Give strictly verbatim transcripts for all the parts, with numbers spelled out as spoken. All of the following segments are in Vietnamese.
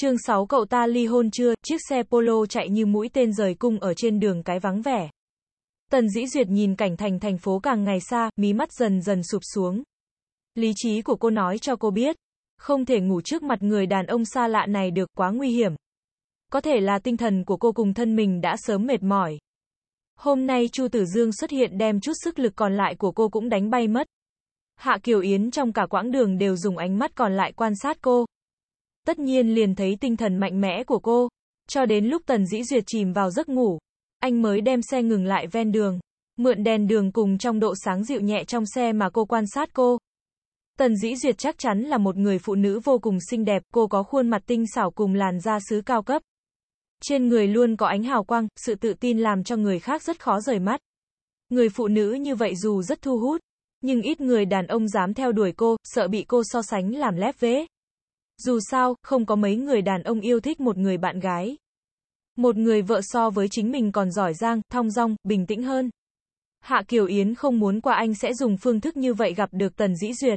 Chương sáu cậu ta ly hôn chưa, chiếc xe Polo chạy như mũi tên rời cung ở trên đường cái vắng vẻ. Tần Dĩ Duyệt nhìn cảnh thành thành phố càng ngày xa, mí mắt dần dần sụp xuống. Lý trí của cô nói cho cô biết, không thể ngủ trước mặt người đàn ông xa lạ này được, quá nguy hiểm. Có thể là tinh thần của cô cùng thân mình đã sớm mệt mỏi. Hôm nay Chu Tử Dương xuất hiện đem chút sức lực còn lại của cô cũng đánh bay mất. Hạ Kiều Yến trong cả quãng đường đều dùng ánh mắt còn lại quan sát cô. Tất nhiên liền thấy tinh thần mạnh mẽ của cô. Cho đến lúc Tần Dĩ Duyệt chìm vào giấc ngủ, anh mới đem xe ngừng lại ven đường. Mượn đèn đường cùng trong độ sáng dịu nhẹ trong xe mà cô quan sát cô. Tần Dĩ Duyệt chắc chắn là một người phụ nữ vô cùng xinh đẹp, cô có khuôn mặt tinh xảo cùng làn da sứ cao cấp. Trên người luôn có ánh hào quang, sự tự tin làm cho người khác rất khó rời mắt. Người phụ nữ như vậy dù rất thu hút, nhưng ít người đàn ông dám theo đuổi cô, sợ bị cô so sánh làm lép vế. Dù sao, không có mấy người đàn ông yêu thích một người bạn gái. Một người vợ so với chính mình còn giỏi giang, thong dong, bình tĩnh hơn. Hạ Kiều Yến không muốn qua anh sẽ dùng phương thức như vậy gặp được Tần Dĩ Duyệt.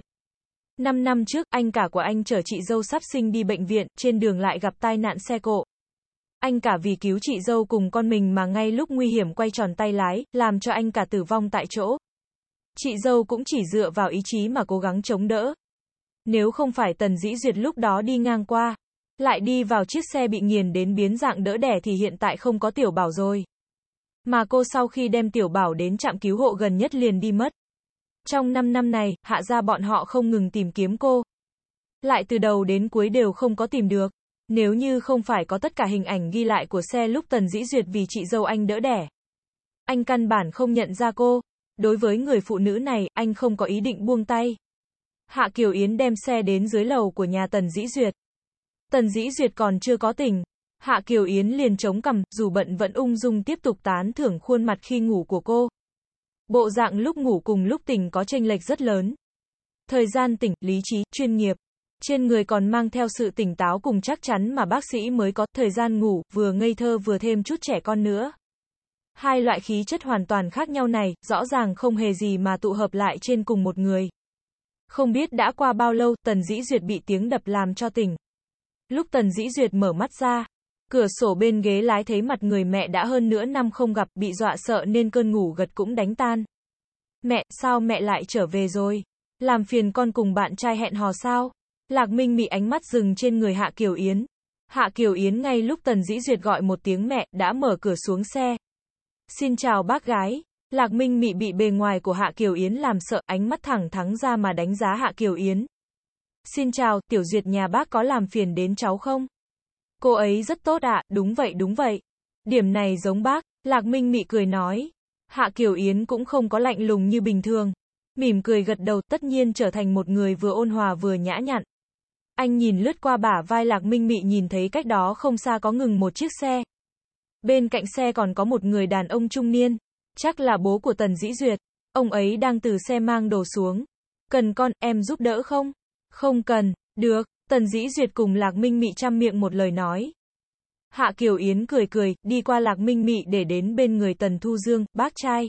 Năm năm trước, anh cả của anh chở chị dâu sắp sinh đi bệnh viện, trên đường lại gặp tai nạn xe cộ. Anh cả vì cứu chị dâu cùng con mình mà ngay lúc nguy hiểm quay tròn tay lái, làm cho anh cả tử vong tại chỗ. Chị dâu cũng chỉ dựa vào ý chí mà cố gắng chống đỡ. Nếu không phải Tần Dĩ Duyệt lúc đó đi ngang qua, lại đi vào chiếc xe bị nghiền đến biến dạng đỡ đẻ thì hiện tại không có Tiểu Bảo rồi. Mà cô sau khi đem Tiểu Bảo đến trạm cứu hộ gần nhất liền đi mất. Trong năm năm này, Hạ gia bọn họ không ngừng tìm kiếm cô. Lại từ đầu đến cuối đều không có tìm được. Nếu như không phải có tất cả hình ảnh ghi lại của xe lúc Tần Dĩ Duyệt vì chị dâu anh đỡ đẻ, anh căn bản không nhận ra cô. Đối với người phụ nữ này, anh không có ý định buông tay. Hạ Kiều Yến đem xe đến dưới lầu của nhà Tần Dĩ Duyệt. Tần Dĩ Duyệt còn chưa có tỉnh. Hạ Kiều Yến liền chống cằm, dù bận vẫn ung dung tiếp tục tán thưởng khuôn mặt khi ngủ của cô. Bộ dạng lúc ngủ cùng lúc tỉnh có chênh lệch rất lớn. Thời gian tỉnh, lý trí, chuyên nghiệp. Trên người còn mang theo sự tỉnh táo cùng chắc chắn mà bác sĩ mới có. Thời gian ngủ, vừa ngây thơ vừa thêm chút trẻ con nữa. Hai loại khí chất hoàn toàn khác nhau này, rõ ràng không hề gì mà tụ hợp lại trên cùng một người. Không biết đã qua bao lâu, Tần Dĩ Duyệt bị tiếng đập làm cho tỉnh. Lúc Tần Dĩ Duyệt mở mắt ra, cửa sổ bên ghế lái thấy mặt người mẹ đã hơn nửa năm không gặp, bị dọa sợ nên cơn ngủ gật cũng đánh tan. Mẹ, sao mẹ lại trở về rồi? Làm phiền con cùng bạn trai hẹn hò sao? Lạc Minh Mị ánh mắt dừng trên người Hạ Kiều Yến. Hạ Kiều Yến ngay lúc Tần Dĩ Duyệt gọi một tiếng mẹ, đã mở cửa xuống xe. Xin chào bác gái. Lạc Minh Mị bị bề ngoài của Hạ Kiều Yến làm sợ, ánh mắt thẳng thắn ra mà đánh giá Hạ Kiều Yến. Xin chào, Tiểu Duyệt nhà bác có làm phiền đến cháu không? Cô ấy rất tốt ạ, à, đúng vậy đúng vậy. Điểm này giống bác, Lạc Minh Mị cười nói. Hạ Kiều Yến cũng không có lạnh lùng như bình thường. Mỉm cười gật đầu, tất nhiên trở thành một người vừa ôn hòa vừa nhã nhặn. Anh nhìn lướt qua bả vai Lạc Minh Mị, nhìn thấy cách đó không xa có ngừng một chiếc xe. Bên cạnh xe còn có một người đàn ông trung niên. Chắc là bố của Tần Dĩ Duyệt. Ông ấy đang từ xe mang đồ xuống. Cần con, em giúp đỡ không? Không cần, được. Tần Dĩ Duyệt cùng Lạc Minh Mị chăm miệng một lời nói. Hạ Kiều Yến cười cười, đi qua Lạc Minh Mị để đến bên người Tần Thu Dương, bác trai.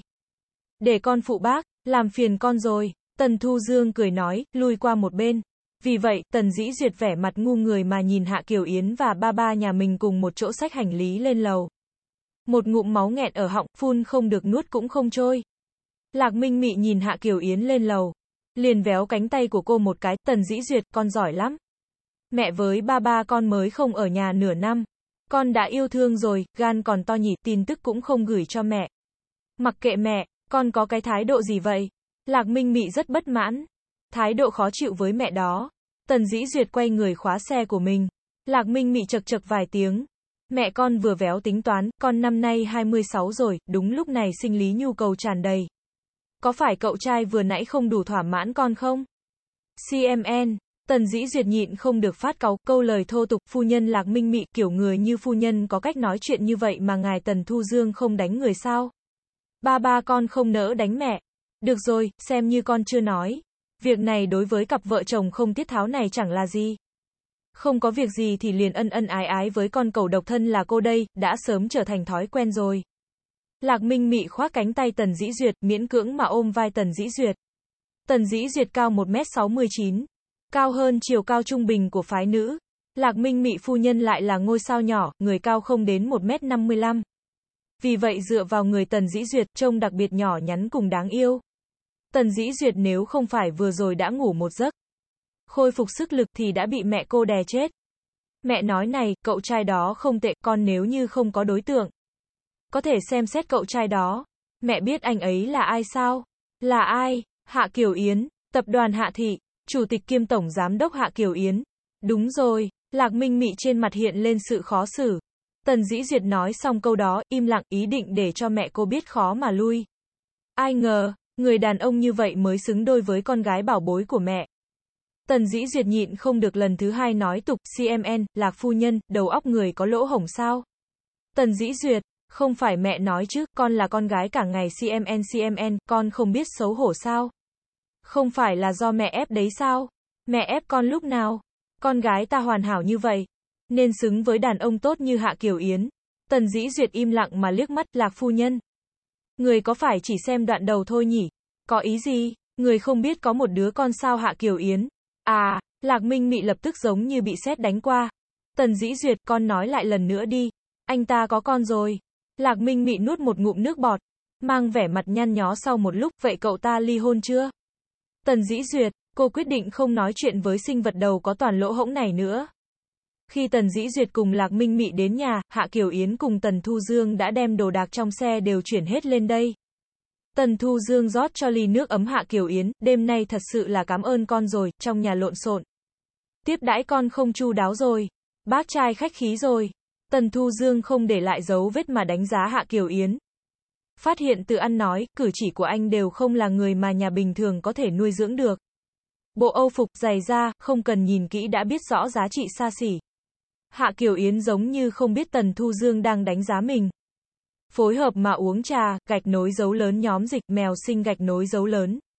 Để con phụ bác, làm phiền con rồi. Tần Thu Dương cười nói, lui qua một bên. Vì vậy, Tần Dĩ Duyệt vẻ mặt ngu người mà nhìn Hạ Kiều Yến và ba ba nhà mình cùng một chỗ xách hành lý lên lầu. Một ngụm máu nghẹn ở họng, phun không được nuốt cũng không trôi. Lạc Minh Mị nhìn Hạ Kiều Yến lên lầu, liền véo cánh tay của cô một cái, Tần Dĩ Duyệt, con giỏi lắm. Mẹ với ba ba con mới không ở nhà nửa năm. Con đã yêu thương rồi, gan còn to nhỉ, tin tức cũng không gửi cho mẹ. Mặc kệ mẹ, con có cái thái độ gì vậy? Lạc Minh Mị rất bất mãn. Thái độ khó chịu với mẹ đó. Tần Dĩ Duyệt quay người khóa xe của mình. Lạc Minh Mị chật chật vài tiếng. Mẹ con vừa véo tính toán, con năm nay hai mươi sáu rồi, đúng lúc này sinh lý nhu cầu tràn đầy. Có phải cậu trai vừa nãy không đủ thỏa mãn con không? xê em en, Tần Dĩ Duyệt nhịn không được phát cáu, câu lời thô tục, phu nhân Lạc Minh Mị, kiểu người như phu nhân có cách nói chuyện như vậy mà ngài Tần Thu Dương không đánh người sao? Ba ba con không nỡ đánh mẹ. Được rồi, xem như con chưa nói. Việc này đối với cặp vợ chồng không tiết tháo này chẳng là gì. Không có việc gì thì liền ân ân ái ái với con cẩu độc thân là cô đây, đã sớm trở thành thói quen rồi. Lạc Minh Mị khoác cánh tay Tần Dĩ Duyệt, miễn cưỡng mà ôm vai Tần Dĩ Duyệt. Tần Dĩ Duyệt cao một mét sáu mươi chín, cao hơn chiều cao trung bình của phái nữ. Lạc Minh Mị phu nhân lại là ngôi sao nhỏ, người cao không đến một mét năm mươi lăm. Vì vậy dựa vào người Tần Dĩ Duyệt, trông đặc biệt nhỏ nhắn cùng đáng yêu. Tần Dĩ Duyệt nếu không phải vừa rồi đã ngủ một giấc, khôi phục sức lực thì đã bị mẹ cô đè chết. Mẹ nói này, cậu trai đó không tệ, con nếu như không có đối tượng, có thể xem xét cậu trai đó. Mẹ biết anh ấy là ai sao? Là ai? Hạ Kiều Yến, tập đoàn Hạ Thị, chủ tịch kiêm tổng giám đốc Hạ Kiều Yến. Đúng rồi, Lạc Minh Mị trên mặt hiện lên sự khó xử. Tần Dĩ Duyệt nói xong câu đó, im lặng, ý định để cho mẹ cô biết khó mà lui. Ai ngờ, người đàn ông như vậy mới xứng đôi với con gái bảo bối của mẹ. Tần Dĩ Duyệt nhịn không được lần thứ hai nói tục, xê em en, Lạc phu nhân, đầu óc người có lỗ hổng sao? Tần Dĩ Duyệt, không phải mẹ nói chứ, con là con gái cả ngày xê em en xê em en, con không biết xấu hổ sao? Không phải là do mẹ ép đấy sao? Mẹ ép con lúc nào? Con gái ta hoàn hảo như vậy, nên xứng với đàn ông tốt như Hạ Kiều Yến. Tần Dĩ Duyệt im lặng mà liếc mắt, Lạc phu nhân. Người có phải chỉ xem đoạn đầu thôi nhỉ? Có ý gì? Người không biết có một đứa con sao Hạ Kiều Yến? À, Lạc Minh Mị lập tức giống như bị sét đánh qua. Tần Dĩ Duyệt, con nói lại lần nữa đi. Anh ta có con rồi. Lạc Minh Mị nuốt một ngụm nước bọt, mang vẻ mặt nhăn nhó sau một lúc, vậy cậu ta ly hôn chưa? Tần Dĩ Duyệt, cô quyết định không nói chuyện với sinh vật đầu có toàn lỗ hổng này nữa. Khi Tần Dĩ Duyệt cùng Lạc Minh Mị đến nhà, Hạ Kiều Yến cùng Tần Thu Dương đã đem đồ đạc trong xe đều chuyển hết lên đây. Tần Thu Dương rót cho ly nước ấm Hạ Kiều Yến, đêm nay thật sự là cảm ơn con rồi, trong nhà lộn xộn. Tiếp đãi con không chu đáo rồi. Bác trai khách khí rồi. Tần Thu Dương không để lại dấu vết mà đánh giá Hạ Kiều Yến. Phát hiện từ ăn nói, cử chỉ của anh đều không là người mà nhà bình thường có thể nuôi dưỡng được. Bộ âu phục, giày da, không cần nhìn kỹ đã biết rõ giá trị xa xỉ. Hạ Kiều Yến giống như không biết Tần Thu Dương đang đánh giá mình. Phối hợp mà uống trà, gạch nối dấu lớn nhóm dịch, mèo sinh gạch nối dấu lớn.